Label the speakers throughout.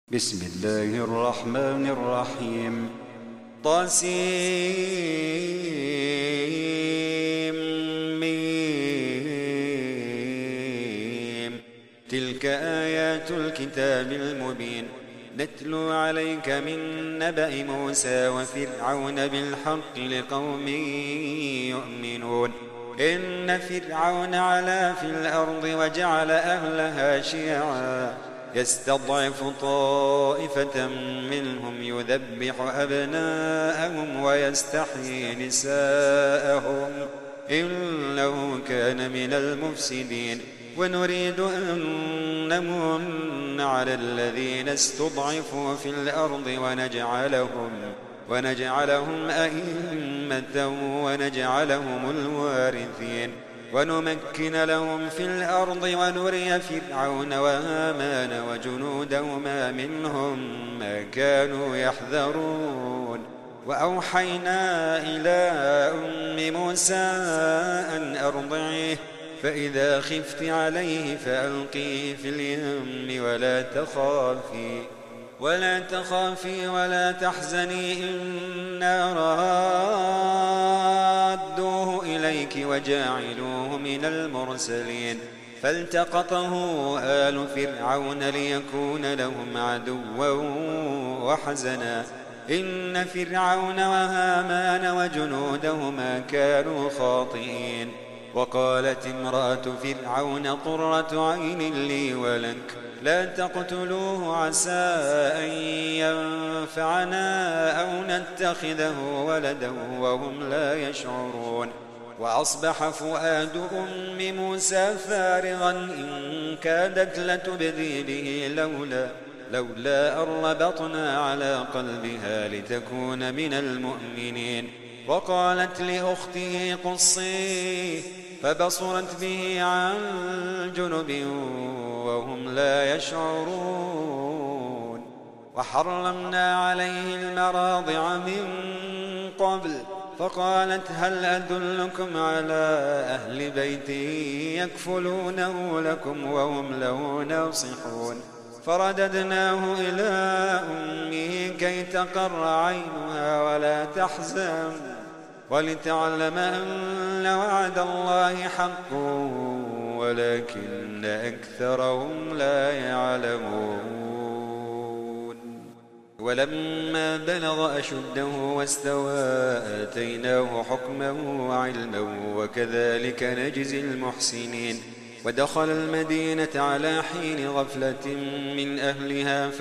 Speaker 1: بسم الله الرحمن الرحيم. طاسيم. تلك آيات الكتاب المبين نتلو عليك من نبأ موسى وفرعون بالحق لقوم يؤمنون. إن فرعون علا في الأرض وجعل أهلها شيعا يستضعف طائفة منهم يذبح أبناءهم ويستحيي نساءهم إنه كان من المفسدين. ونريد أن نمن على الذين استضعفوا في الأرض ونجعلهم أئمة ونجعلهم الوارثين ونمكن لهم في الأرض ونري فرعون وهامان وجنودهما منهم ما كانوا يحذرون. وأوحينا إلى أم موسى أن أرضعيه فإذا خفت عليه فألقيه في اليم ولا تخافي ولا تحزني إنا رادوه إليك وجاعلوه من المرسلين. فالتقطه آل فرعون ليكون لهم عدوا وحزنا إن فرعون وهامان وجنودهما كانوا خاطئين. وقالت امرأة فرعون قرة عين لي ولك لا تقتلوه عسى أن ينفعنا أو نتخذه ولدا وهم لا يشعرون. وأصبح فؤاد أم موسى فارغا إن كادت لتبدي به لولا أن ربطنا على قلبها لتكون من المؤمنين. وقالت لأخته قصيه فبصرت به عن جنب وهم لا يشعرون. وحرمنا عليه المراضع من قبل فقالت هل أدلكم على أهل بيت يكفلونه لكم وهم له ناصحون. فرددناه إلى أمه كي تقر عينها ولا تحزن ولتعلم أن وعد الله حق ولكن أكثرهم لا يعلمون. ولما بلغ أشده واستوى آتيناه حكما وعلما وكذلك نجزي المحسنين. ودخل المدينة على حين غفلة من أهلها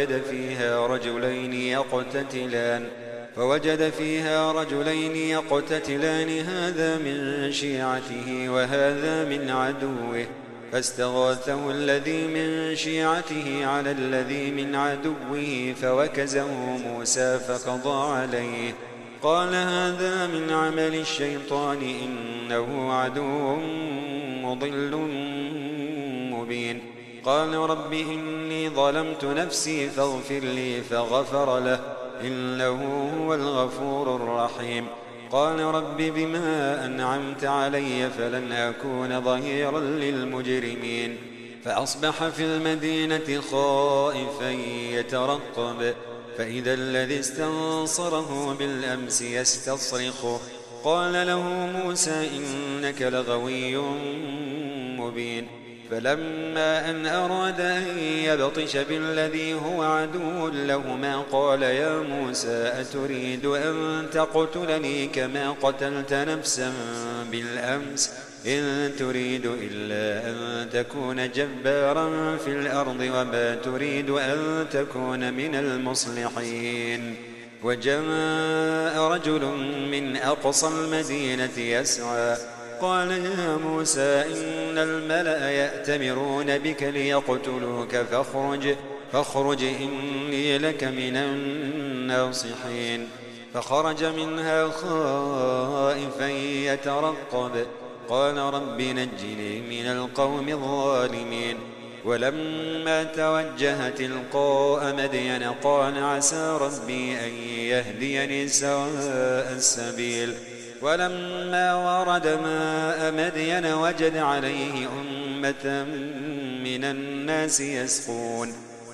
Speaker 1: فوجد فيها رجلين يقتتلان هذا من شيعته وهذا من عدوه فاستغاثه الذي من شيعته على الذي من عدوه فوكزه موسى فقضى عليه قال هذا من عمل الشيطان إنه عدو مضل مبين. قال رب إني ظلمت نفسي فاغفر لي فغفر له إنه هو الغفور الرحيم. قال رب بما أنعمت علي فلن أكون ظهيرا للمجرمين. فأصبح في المدينة خائفا يترقب فإذا الذي استنصره بالأمس يستصرخه قال له موسى إنك لغوي مبين. فلما أن أراد أن يبطش بالذي هو عدو لهما قال يا موسى أتريد أن تقتلني كما قتلت نفسا بالأمس إن تريد إلا أن تكون جبارا في الأرض وما تريد أن تكون من المصلحين. وجاء رجل من أقصى المدينة يسعى قال يا موسى إن الملأ يأتمرون بك ليقتلوك فاخرج إني لك من الناصحين. فخرج منها خائفا يترقب قال رب نجني من القوم الظالمين. ولما توجه تلقاء مدين قال عسى ربي أن يهديني سواء السبيل. ولما ورد ماء مدين وجد عليه أمة من الناس يسقون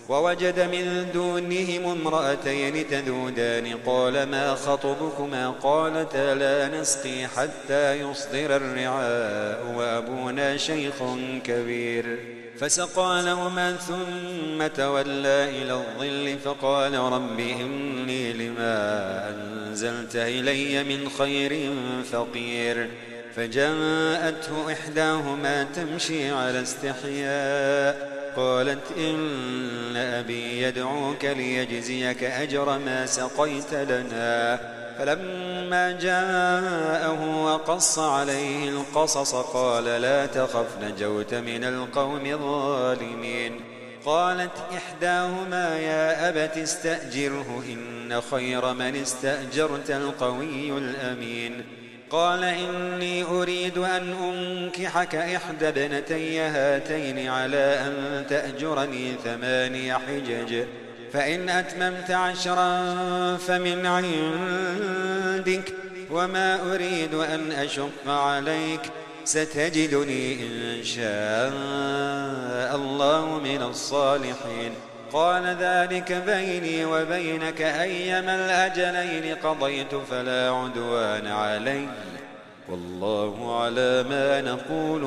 Speaker 1: ووجد من دونهم امرأتين تذودان قال ما خطبكما قالتا لا نسقي حتى يصدر الرعاء وأبونا شيخ كبير فسقى لهما ثم تولى إلى الظل فقال رب إني لما أنزلت إلي من خير فقير فجاءته إحداهما تمشي على استحياء قالت إن أبي يدعوك ليجزيك أجر ما سقيت لنا فلما جاءه وقص عليه القصص قال لا تخف نجوت من القوم الظالمين قالت إحداهما يا أبت استأجره إن خير من استأجرت القوي الأمين قال إني أريد أن أنكحك إحدى ابنتي هاتين على أن تأجرني 8 حجج فإن أتممت 10 فمن عندك وما أريد أن أشق عليك ستجدني إن شاء الله من الصالحين قال ذلك بيني وبينك أيما الأجلين قضيت فلا عدوان علي والله على ما نقول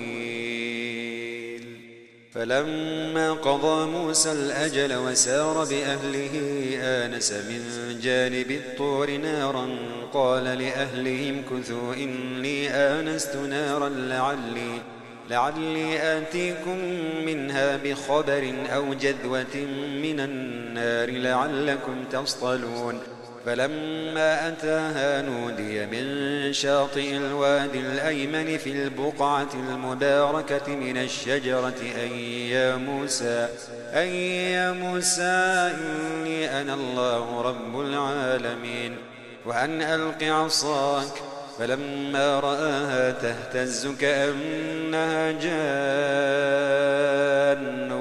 Speaker 1: وكيل فلما قضى موسى الأجل وسار بأهله آنس من جانب الطور نارا قال لأهلهم كثوا إني آنست نارا لعلي آتيكم منها بخبر أو جذوة من النار لعلكم تصطلون فلما أتاها نودي من شاطئ الوادي الأيمن في البقعة المباركة من الشجرة أي يا موسى إني أنا الله رب العالمين وأن ألق عصاك فلما رآها تهتز كأنها جان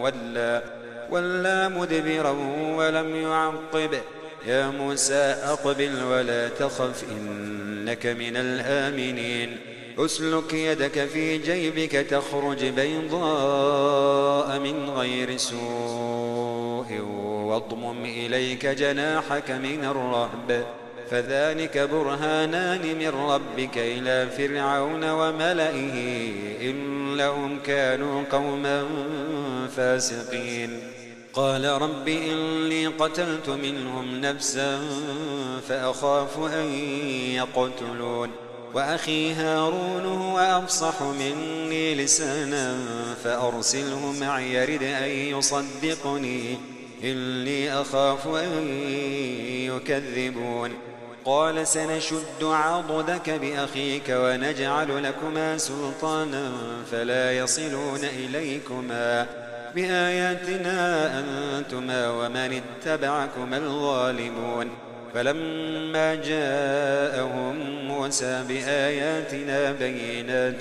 Speaker 1: ولا مدبرا ولم يعقب يا موسى أقبل ولا تخف إنك من الآمنين أسلك يدك في جيبك تخرج بيضاء من غير سوء واضمم إليك جناحك من الرهب فذلك برهانان من ربك إلى فرعون وملئه إنهم كانوا قوما فاسقين قال رب إني قتلت منهم نفسا فأخاف أن يقتلون وأخي هارون هو أفصح مني لسانا فأرسله معي يرد أن يصدقني إني أخاف أن يكذبون قال سنشد عضدك بأخيك ونجعل لكما سلطانا فلا يصلون إليكما بآياتنا أنتما ومن اتبعكما الظالمون فلما جاءهم موسى بآياتنا بينات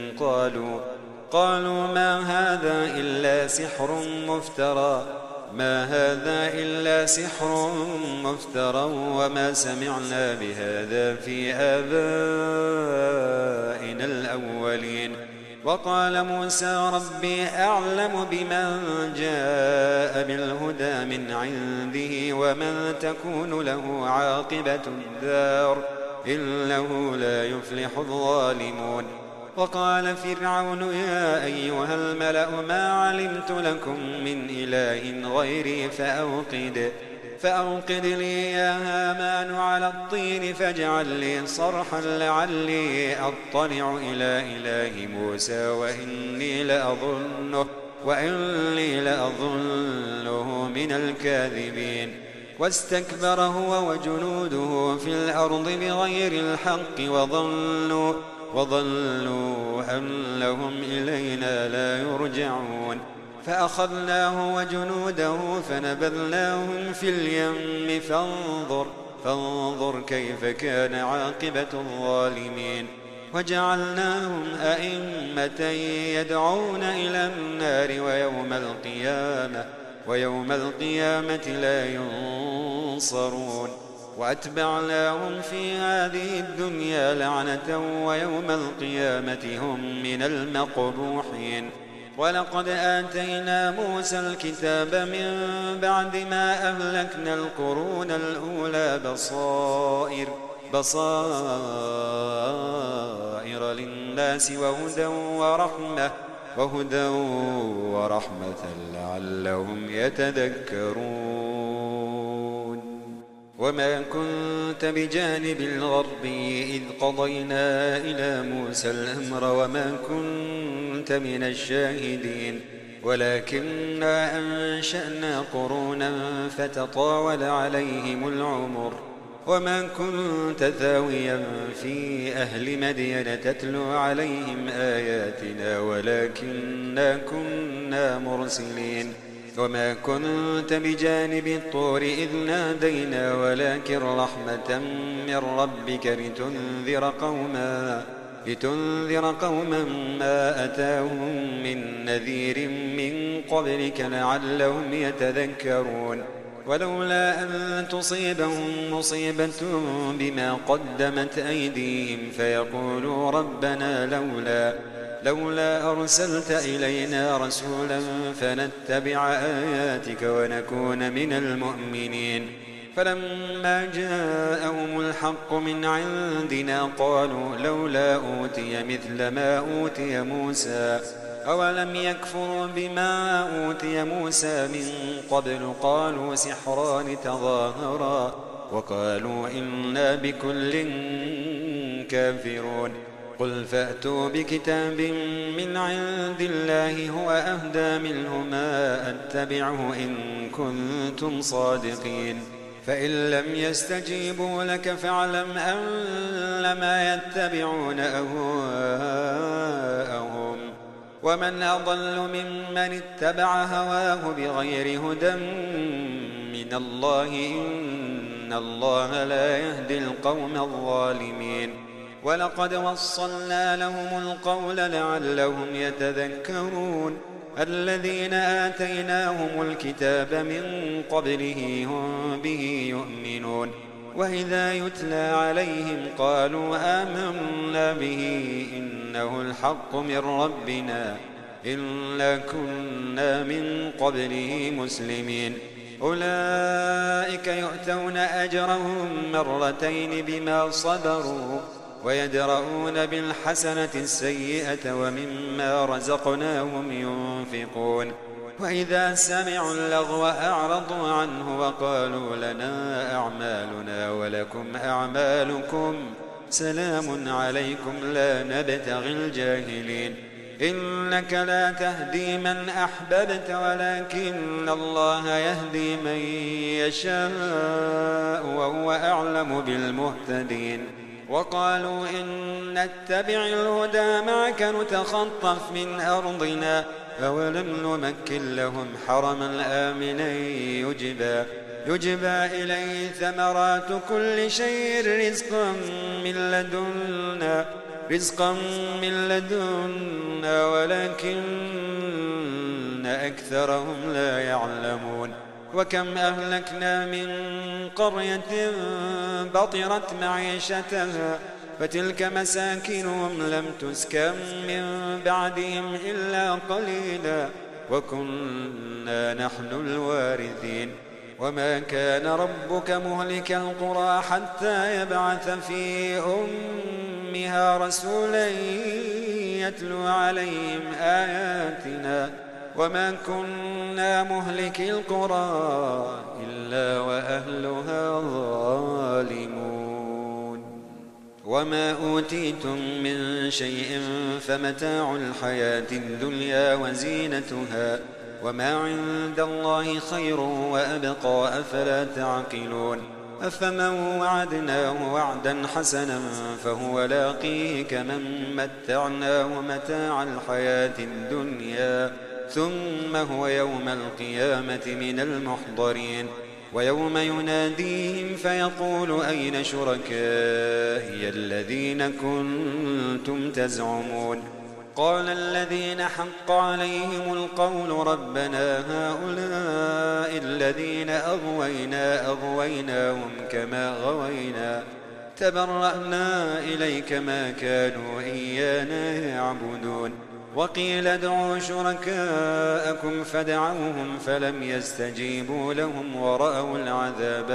Speaker 1: قالوا ما هذا إلا سحر مفترى وما سمعنا بهذا في آبائنا الأولين وقال موسى ربي أعلم بمن جاء بالهدى من عنده ومن تكون له عاقبة الدار إنه لا يفلح الظالمون وقال فرعون يا أيها الملأ ما علمت لكم من إله غيري فأوقد لي يا هامان على الطين فاجعل لي صرحا لعلي أطلع إلى إله موسى وإني لأظنه من الكاذبين واستكبر هو وجنوده في الأرض بغير الحق وظنوا أنهم إلينا لا يرجعون فأخذناه وجنوده فنبذناهم في اليم فانظر كيف كان عاقبة الظالمين وجعلناهم أئمة يدعون إلى النار ويوم القيامة لا ينصرون وأتبعناهم في هذه الدنيا لعنة ويوم القيامة هم من المقبوحين ولقد آتينا موسى الكتاب من بعد ما أهلكنا القرون الأولى بصائر للناس وهدى ورحمة لعلهم يتذكرون. وما كنت بجانب الغربي إذ قضينا إلى موسى الأمر وما كنت من الشاهدين ولكننا أنشأنا قرونا فتطاول عليهم العمر وما كنت ثاويا في أهل مدين تتلو عليهم آياتنا ولكننا كنا مرسلين. وما كنت بجانب الطور إذ نادينا ولكن رحمة من ربك لتنذر قوما ما أتاهم من نذير من قبلك لعلهم يتذكرون. ولولا أن تصيبهم مصيبة بما قدمت أيديهم فيقولوا ربنا لولا أرسلت إلينا رسولا فنتبع آياتك ونكون من المؤمنين. فلما جاءهم الحق من عندنا قالوا لولا أوتي مثل ما أوتي موسى أولم يكفروا بما أوتي موسى من قبل قالوا سحران تظاهرا وقالوا إنا بكل كافرون. قل فأتوا بكتاب من عند الله هو أهدى منهما أتبعه إن كنتم صادقين. فإن لم يستجيبوا لك فاعلم أنما يتبعون أهواءهم ومن أضل ممن اتبع هواه بغير هدى من الله إن الله لا يهدي القوم الظالمين. ولقد وصلنا لهم القول لعلهم يتذكرون. الذين آتيناهم الكتاب من قبله هم به يؤمنون وإذا يتلى عليهم قالوا آمنا به إنه الحق من ربنا إنا كنا من قبله مسلمين. أولئك يؤتون أجرهم مرتين بما صبروا ويدرؤون بالحسنة السيئة ومما رزقناهم ينفقون. وإذا سمعوا اللغو أعرضوا عنه وقالوا لنا أعمالنا ولكم أعمالكم سلام عليكم لا نبتغي الجاهلين. إنك لا تهدي من أحببت ولكن الله يهدي من يشاء وهو أعلم بالمهتدين. وقالوا إن نتبع الهدى معك نتخطف من أرضنا أولم نمكن لهم حرما آمنا يجبى إليه ثمرات كل شيء رزقا من لدنا ولكن أكثرهم لا يعلمون. وكم أهلكنا من قرية بطرت معيشتها فتلك مساكنهم لم تسكن من بعدهم إلا قليلا وكنا نحن الوارثين. وما كان ربك مهلك القرى حتى يبعث في أمها رسولا يتلو عليهم آياتنا وما كنا مهلك القرى إلا وأهلها ظالمون. وما أوتيتم من شيء فمتاع الحياة الدنيا وزينتها وما عند الله خير وأبقى أفلا تعقلون. أفمن وعدناه وعدا حسنا فهو لاقيه كمن متعناه متاع الحياة الدنيا ثم هو يوم القيامة من المحضرين. ويوم يناديهم فيقول أين شركائي الذين كنتم تزعمون قال الذين حق عليهم القول ربنا هؤلاء الذين أغويناهم كما غوينا تبرأنا إليك ما كانوا إيانا يعبدون. وقيل ادعوا شركاءكم فدعوهم فلم يستجيبوا لهم ورأوا العذاب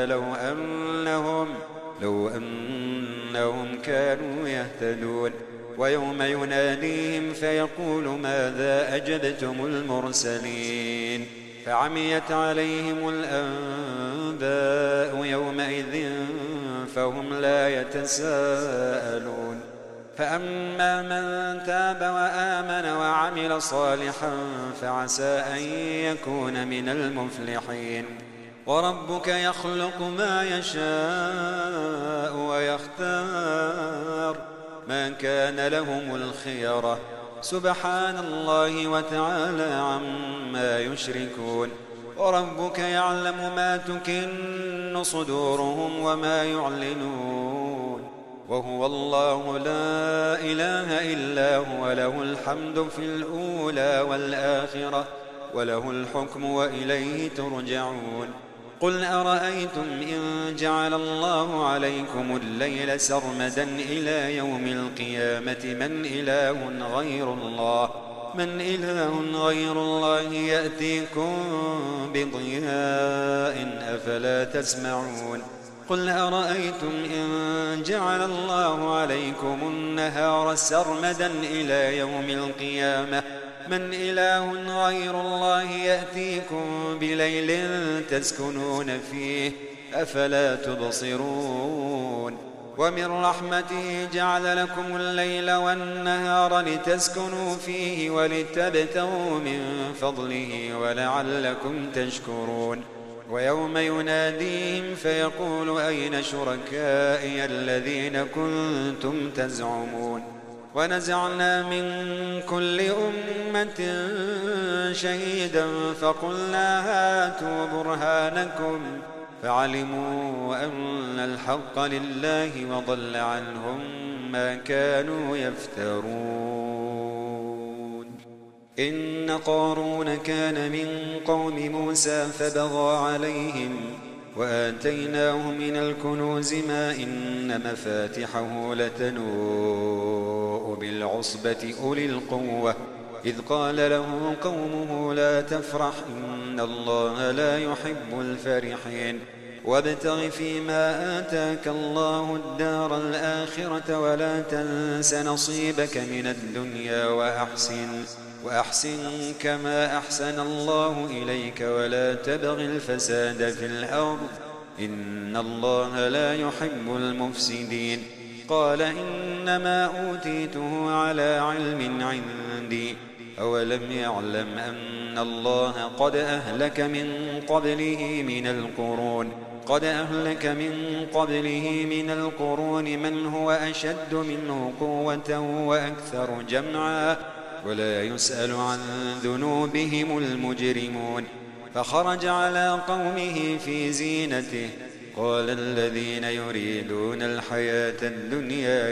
Speaker 1: لو أنهم كانوا يهتدون. ويوم يناديهم فيقول ماذا أجبتم المرسلين فعميت عليهم الأنباء يومئذ فهم لا يتساءلون. فأما من تاب وآمن وعمل صالحا فعسى أن يكون من المفلحين. وربك يخلق ما يشاء ويختار ما كان لهم الخيرة سبحان الله وتعالى عما يشركون. وربك يعلم ما تكن صدورهم وما يعلنون وهو الله لا إله إلا هو له الحمد في الأولى والآخرة وله الحكم وإليه ترجعون. قل أرأيتم إن جعل الله عليكم الليل سرمدا إلى يوم القيامة من إله غير الله يأتيكم بضياء أفلا تسمعون. قل أرأيتم إن جعل الله عليكم النهار سرمدا إلى يوم القيامة من إله غير الله يأتيكم بليل تسكنون فيه أفلا تبصرون. ومن رحمته جعل لكم الليل والنهار لتسكنوا فيه ولتبتغوا من فضله ولعلكم تشكرون. ويوم يناديهم فيقول أين شركائي الذين كنتم تزعمون. ونزعنا من كل أمة شهيدا فقلنا هاتوا برهانكم فعلموا أن الحق لله وضل عنهم ما كانوا يفترون. إن قارون كان من قوم موسى فبغى عليهم وآتيناه من الكنوز ما إن مفاتحه لتنوء بالعصبة أولي القوة إذ قال له قومه لا تفرح إن الله لا يحب الفرحين. وابتغ فيما آتاك الله الدار الآخرة ولا تنس نصيبك من الدنيا وأحسن كما أحسن الله إليك ولا تبغ الفساد في الأرض إن الله لا يحب المفسدين. قال إنما أوتيته على علم عندي أولم يعلم أن الله قد أهلك من قبله من القرون من هو أشد منه قوة وأكثر جمعا ولا يسأل عن ذنوبهم المجرمون. فخرج على قومه في زينته قال الذين يريدون الحياة الدنيا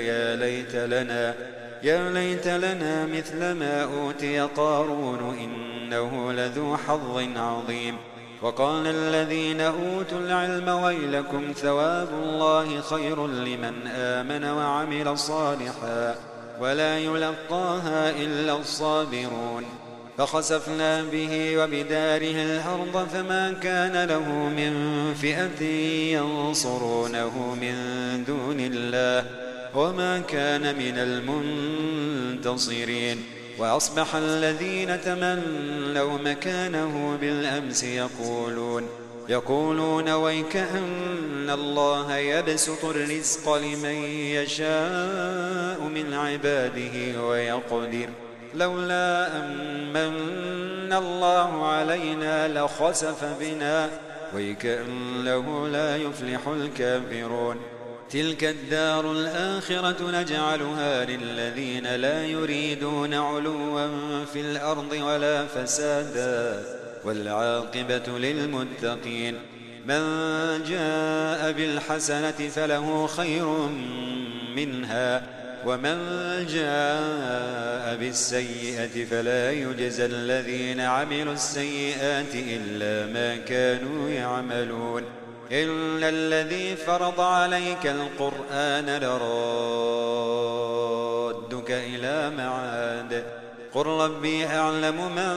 Speaker 1: يا ليت لنا مثل ما أوتي قارون إنه لذو حظ عظيم. وقال الذين أوتوا العلم ويلكم ثواب الله خير لمن آمن وعمل صالحا ولا يلقاها إلا الصابرون. فخسفنا به وبداره الأرض فما كان له من فئة ينصرونه من دون الله وما كان من المنتصرين. وأصبح الذين تمنوا مكانه بالأمس يقولون ويكأن الله يبسط الرزق لمن يشاء من عباده ويقدر لولا أمن الله علينا لخسف بنا ويكأنه لا يفلح الكافرون. تلك الدار الآخرة نجعلها للذين لا يريدون علوا في الأرض ولا فسادا والعاقبة للمتقين. من جاء بالحسنة فله خير منها ومن جاء بالسيئة فلا يجزى الذين عملوا السيئات إلا ما كانوا يعملون. إلا الذي فرض عليك القرآن لرادك إلى معاد قل ربي أعلم من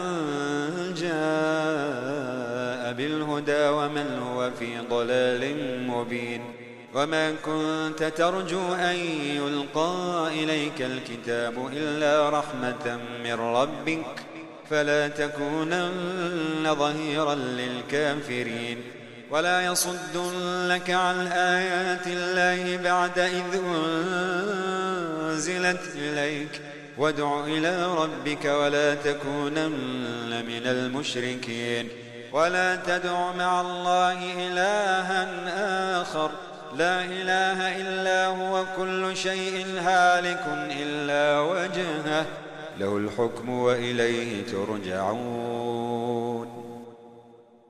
Speaker 1: جاء بالهدى ومن هو في ضلال مبين وما كنت ترجو أن يلقى إليك الكتاب إلا رحمة من ربك فلا تكونن ظهيرا للكافرين ولا يصدنك عن آيات الله بعد إذ أنزلت إليك وادع إلى ربك ولا تكونن من المشركين ولا تدع مع الله إلها آخر لا إله إلا هو كل شيء هالك إلا وجهه له الحكم وإليه ترجعون